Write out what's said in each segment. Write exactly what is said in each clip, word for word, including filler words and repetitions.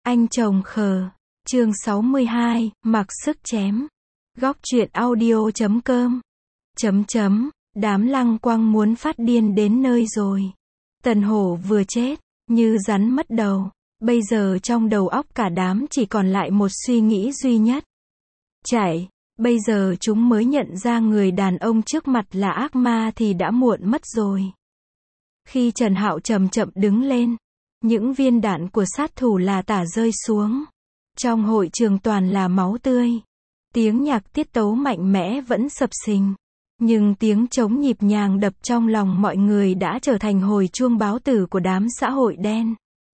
Anh chồng khờ. Chương sáu mươi hai, mặc sức chém. Góc truyện audio chấm com. Chấm chấm, đám Lăng Quang muốn phát điên đến nơi rồi. Tần Hổ vừa chết, như rắn mất đầu. Bây giờ trong đầu óc cả đám chỉ còn lại một suy nghĩ duy nhất. Chạy, bây giờ chúng mới nhận ra người đàn ông trước mặt là ác ma thì đã muộn mất rồi. Khi Trần Hạo chậm chậm đứng lên, những viên đạn của sát thủ là tả rơi xuống. Trong hội trường toàn là máu tươi. Tiếng nhạc tiết tấu mạnh mẽ vẫn sập sình. Nhưng tiếng trống nhịp nhàng đập trong lòng mọi người đã trở thành hồi chuông báo tử của đám xã hội đen.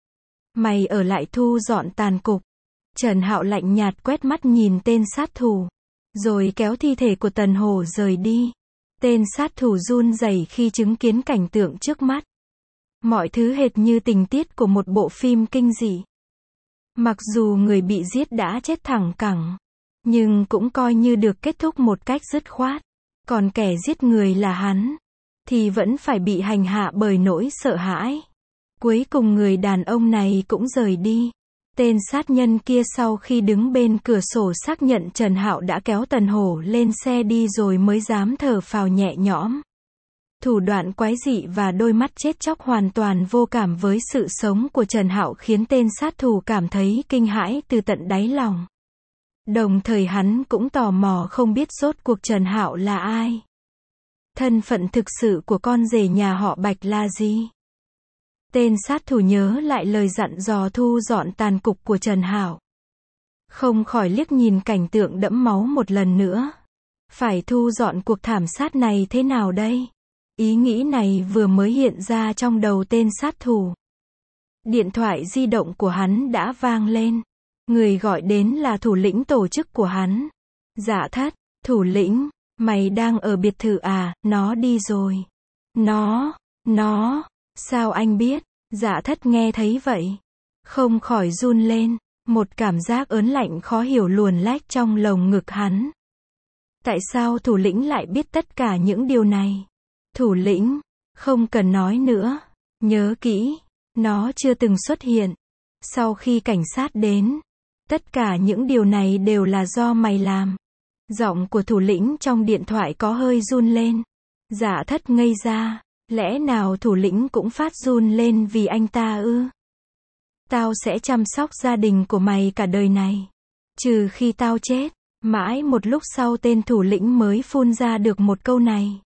Mày ở lại thu dọn tàn cục. Trần Hạo lạnh nhạt quét mắt nhìn tên sát thủ. Rồi kéo thi thể của Tần Hổ rời đi. Tên sát thủ run rẩy khi chứng kiến cảnh tượng trước mắt. Mọi thứ hệt như tình tiết của một bộ phim kinh dị. Mặc dù người bị giết đã chết thẳng cẳng, nhưng cũng coi như được kết thúc một cách dứt khoát. Còn kẻ giết người là hắn, thì vẫn phải bị hành hạ bởi nỗi sợ hãi. Cuối cùng người đàn ông này cũng rời đi. Tên sát nhân kia sau khi đứng bên cửa sổ xác nhận Trần Hạo đã kéo Tần Hổ lên xe đi rồi mới dám thở phào nhẹ nhõm. Thủ đoạn quái dị và đôi mắt chết chóc hoàn toàn vô cảm với sự sống của Trần Hạo khiến tên sát thủ cảm thấy kinh hãi từ tận đáy lòng. Đồng thời hắn cũng tò mò không biết rốt cuộc Trần Hạo là ai. Thân phận thực sự của con rể nhà họ Bạch là gì? Tên sát thủ nhớ lại lời dặn dò thu dọn tàn cục của Trần Hạo. Không khỏi liếc nhìn cảnh tượng đẫm máu một lần nữa. Phải thu dọn cuộc thảm sát này thế nào đây? Ý nghĩ này vừa mới hiện ra trong đầu tên sát thủ. Điện thoại di động của hắn đã vang lên. Người gọi đến là thủ lĩnh tổ chức của hắn. Dạ Thất, thủ lĩnh, mày đang ở biệt thự à, nó đi rồi. Nó, nó, sao anh biết? Dạ Thất nghe thấy vậy, không khỏi run lên, một cảm giác ớn lạnh khó hiểu luồn lách trong lồng ngực hắn. Tại sao thủ lĩnh lại biết tất cả những điều này? Thủ lĩnh, không cần nói nữa, nhớ kỹ, nó chưa từng xuất hiện. Sau khi cảnh sát đến, tất cả những điều này đều là do mày làm. Giọng của thủ lĩnh trong điện thoại có hơi run lên. Dạ Thất ngây ra, lẽ nào thủ lĩnh cũng phát run lên vì anh ta ư? Tao sẽ chăm sóc gia đình của mày cả đời này, trừ khi tao chết. Mãi một lúc sau tên thủ lĩnh mới phun ra được một câu này.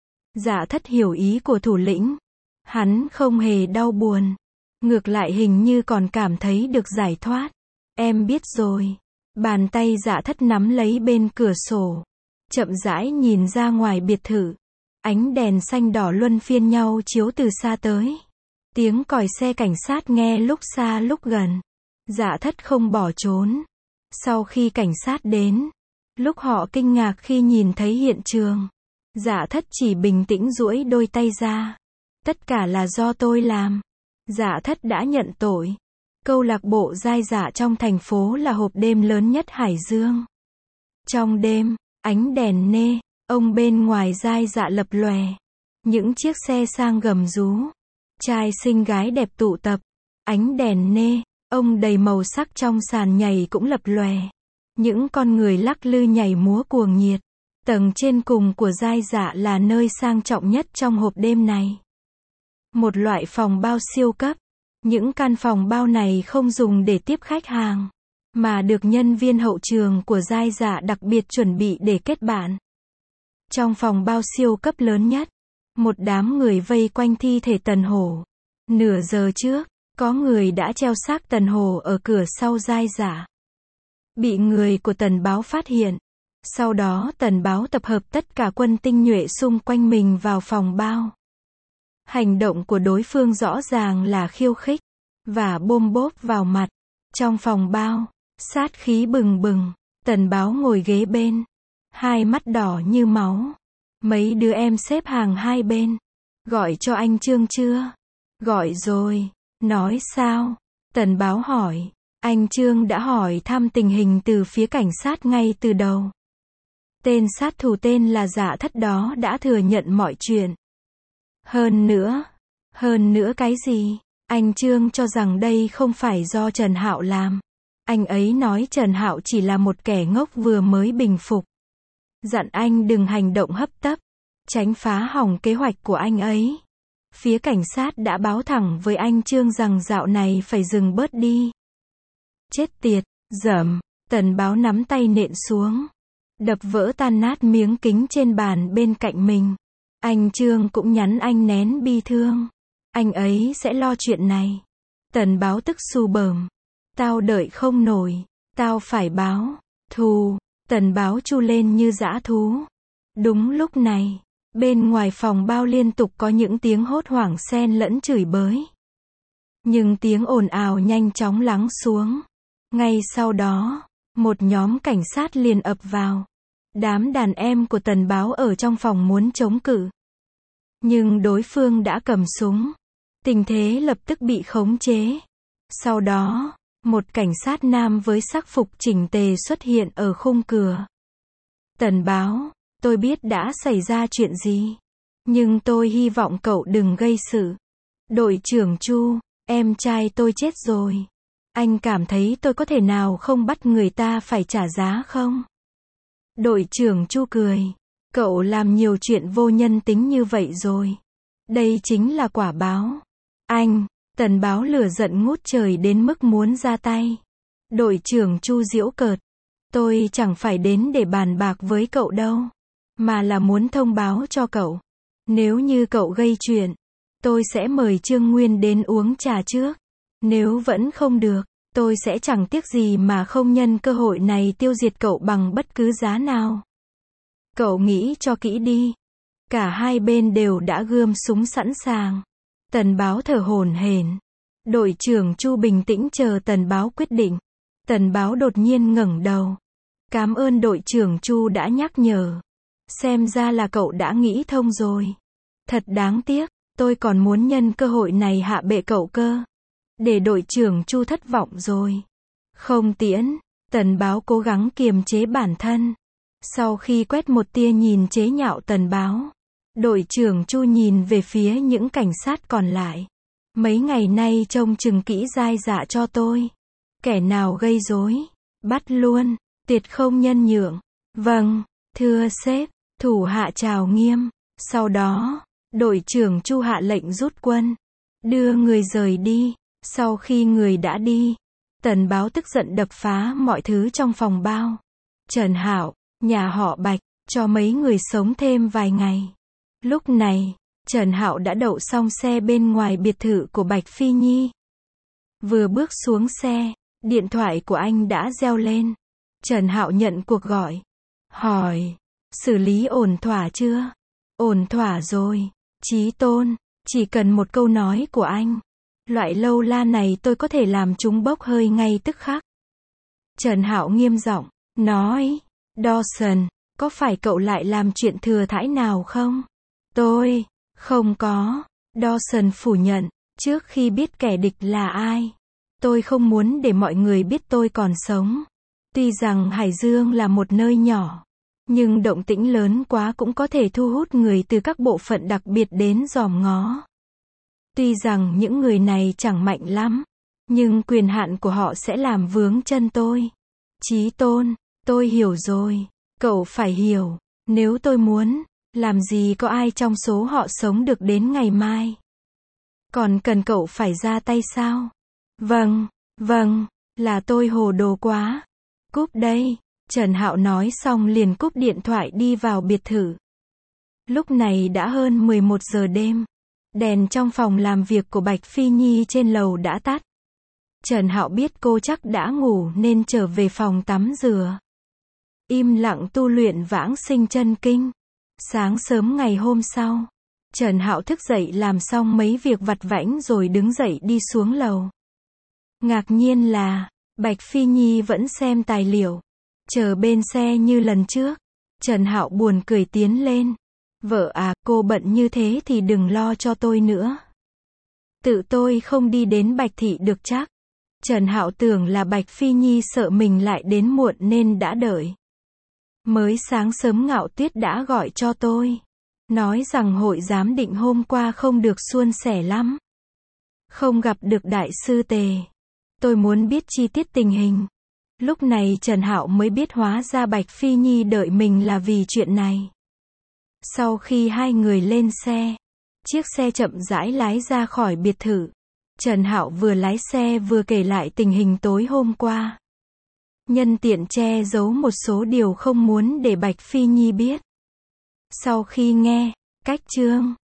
Dạ Thất hiểu ý của thủ lĩnh. Hắn không hề đau buồn, ngược lại hình như còn cảm thấy được giải thoát. Em biết rồi. Bàn tay Dạ Thất nắm lấy bên cửa sổ, chậm rãi nhìn ra ngoài biệt thự. Ánh đèn xanh đỏ luân phiên nhau chiếu từ xa tới. Tiếng còi xe cảnh sát nghe lúc xa lúc gần. Dạ Thất không bỏ trốn. Sau khi cảnh sát đến, lúc họ kinh ngạc khi nhìn thấy hiện trường, Dạ Thất chỉ bình tĩnh duỗi đôi tay ra. Tất cả là do tôi làm. Dạ Thất đã nhận tội. Câu lạc bộ dai dạ trong thành phố là hộp đêm lớn nhất Hải Dương. Trong đêm, ánh đèn nê, ông bên ngoài dai dạ lập lòe. Những chiếc xe sang gầm rú. Trai xinh gái đẹp tụ tập. Ánh đèn nê, ông đầy màu sắc trong sàn nhảy cũng lập lòe. Những con người lắc lư nhảy múa cuồng nhiệt. Tầng trên cùng của dai dạ là nơi sang trọng nhất trong hộp đêm này. Một loại phòng bao siêu cấp. Những căn phòng bao này không dùng để tiếp khách hàng, mà được nhân viên hậu trường của dai dạ đặc biệt chuẩn bị để kết bạn. Trong phòng bao siêu cấp lớn nhất, một đám người vây quanh thi thể Tần Hổ. Nửa giờ trước, có người đã treo xác Tần Hổ ở cửa sau dai dạ. Bị người của Tần Báo phát hiện. Sau đó Tần Báo tập hợp tất cả quân tinh nhuệ xung quanh mình vào phòng bao. Hành động của đối phương rõ ràng là khiêu khích và bôm bốp vào mặt. Trong phòng bao, sát khí bừng bừng, Tần Báo ngồi ghế bên, hai mắt đỏ như máu. Mấy đứa em xếp hàng hai bên. Gọi cho anh Trương chưa? Gọi rồi. Nói sao? Tần Báo hỏi. Anh Trương đã hỏi thăm tình hình từ phía cảnh sát ngay từ đầu. Tên sát thủ tên là Dạ Thất đó đã thừa nhận mọi chuyện. Hơn nữa, hơn nữa cái gì? Anh Trương cho rằng đây không phải do Trần Hạo làm. Anh ấy nói Trần Hạo chỉ là một kẻ ngốc vừa mới bình phục. Dặn anh đừng hành động hấp tấp, tránh phá hỏng kế hoạch của anh ấy. Phía cảnh sát đã báo thẳng với anh Trương rằng dạo này phải dừng bớt đi. Chết tiệt, dởm, Tần Báo nắm tay nện xuống, đập vỡ tan nát miếng kính trên bàn bên cạnh mình. Anh Trương cũng nhắn anh nén bi thương. Anh ấy sẽ lo chuyện này. Tần Báo tức xù bờm. Tao đợi không nổi. Tao phải báo thù. Tần Báo chu lên như dã thú. Đúng lúc này, bên ngoài phòng bao liên tục có những tiếng hốt hoảng xen lẫn chửi bới. Nhưng tiếng ồn ào nhanh chóng lắng xuống. Ngay sau đó, một nhóm cảnh sát liền ập vào. Đám đàn em của Tần Báo ở trong phòng muốn chống cự. Nhưng đối phương đã cầm súng. Tình thế lập tức bị khống chế. Sau đó, một cảnh sát nam với sắc phục chỉnh tề xuất hiện ở khung cửa. Tần Báo, tôi biết đã xảy ra chuyện gì. Nhưng tôi hy vọng cậu đừng gây sự. Đội trưởng Chu, em trai tôi chết rồi. Anh cảm thấy tôi có thể nào không bắt người ta phải trả giá không? Đội trưởng Chu cười. Cậu làm nhiều chuyện vô nhân tính như vậy rồi. Đây chính là quả báo. Anh, Tần Báo lửa giận ngút trời đến mức muốn ra tay. Đội trưởng Chu giễu cợt. Tôi chẳng phải đến để bàn bạc với cậu đâu. Mà là muốn thông báo cho cậu. Nếu như cậu gây chuyện, tôi sẽ mời Trương Nguyên đến uống trà trước. Nếu vẫn không được, tôi sẽ chẳng tiếc gì mà không nhân cơ hội này tiêu diệt cậu bằng bất cứ giá nào. Cậu nghĩ cho kỹ đi. Cả hai bên đều đã gươm súng sẵn sàng. Tần Báo thở hổn hển. Đội trưởng Chu bình tĩnh chờ Tần Báo quyết định. Tần Báo đột nhiên ngẩng đầu. Cảm ơn đội trưởng Chu đã nhắc nhở. Xem ra là cậu đã nghĩ thông rồi. Thật đáng tiếc, tôi còn muốn nhân cơ hội này hạ bệ cậu cơ. Để đội trưởng Chu thất vọng rồi. Không tiễn, Tần Báo cố gắng kiềm chế bản thân. Sau khi quét một tia nhìn chế nhạo Tần Báo, đội trưởng Chu nhìn về phía những cảnh sát còn lại. Mấy ngày nay trông chừng kỹ dai dạ cho tôi. Kẻ nào gây rối, bắt luôn, tuyệt không nhân nhượng. Vâng, thưa sếp, thủ hạ chào nghiêm. Sau đó, đội trưởng Chu hạ lệnh rút quân, đưa người rời đi. Sau khi người đã đi, Tần Báo tức giận đập phá mọi thứ trong phòng bao. Trần Hạo, nhà họ Bạch, cho mấy người sống thêm vài ngày. Lúc này, Trần Hạo đã đậu xong xe bên ngoài biệt thự của Bạch Phi Nhi. Vừa bước xuống xe, điện thoại của anh đã reo lên. Trần Hạo nhận cuộc gọi. Hỏi, xử lý ổn thỏa chưa? Ổn thỏa rồi, Chí Tôn, chỉ cần một câu nói của anh. Loại lâu la này tôi có thể làm chúng bốc hơi ngay tức khắc. Trần Hạo nghiêm giọng, nói, Dawson, có phải cậu lại làm chuyện thừa thãi nào không? Tôi, không có. Dawson phủ nhận, trước khi biết kẻ địch là ai. Tôi không muốn để mọi người biết tôi còn sống. Tuy rằng Hải Dương là một nơi nhỏ, nhưng động tĩnh lớn quá cũng có thể thu hút người từ các bộ phận đặc biệt đến dòm ngó. Tuy rằng những người này chẳng mạnh lắm, nhưng quyền hạn của họ sẽ làm vướng chân tôi. Chí Tôn, tôi hiểu rồi. Cậu phải hiểu, nếu tôi muốn, làm gì có ai trong số họ sống được đến ngày mai. Còn cần cậu phải ra tay sao? Vâng, vâng, là tôi hồ đồ quá. Cúp đây. Trần Hạo nói xong liền cúp điện thoại đi vào biệt thự. Lúc này đã hơn mười một giờ đêm. Đèn trong phòng làm việc của Bạch Phi Nhi trên lầu đã tắt. Trần Hạo biết cô chắc đã ngủ nên trở về phòng tắm rửa. Im lặng tu luyện vãng sinh chân kinh. Sáng sớm ngày hôm sau, Trần Hạo thức dậy làm xong mấy việc vặt vãnh rồi đứng dậy đi xuống lầu. Ngạc nhiên là, Bạch Phi Nhi vẫn xem tài liệu, chờ bên xe như lần trước. Trần Hạo buồn cười tiến lên. Vợ à, cô bận như thế thì đừng lo cho tôi nữa. Tự tôi không đi đến Bạch Thị được chắc. Trần Hạo tưởng là Bạch Phi Nhi sợ mình lại đến muộn nên đã đợi. Mới sáng sớm Ngạo Tuyết đã gọi cho tôi. Nói rằng hội giám định hôm qua không được suôn sẻ lắm. Không gặp được đại sư Tề. Tôi muốn biết chi tiết tình hình. Lúc này Trần Hạo mới biết hóa ra Bạch Phi Nhi đợi mình là vì chuyện này. Sau khi hai người lên xe, chiếc xe chậm rãi lái ra khỏi biệt thự. Trần Hạo vừa lái xe vừa kể lại tình hình tối hôm qua. Nhân tiện che giấu một số điều không muốn để Bạch Phi Nhi biết. Sau khi nghe, cách chương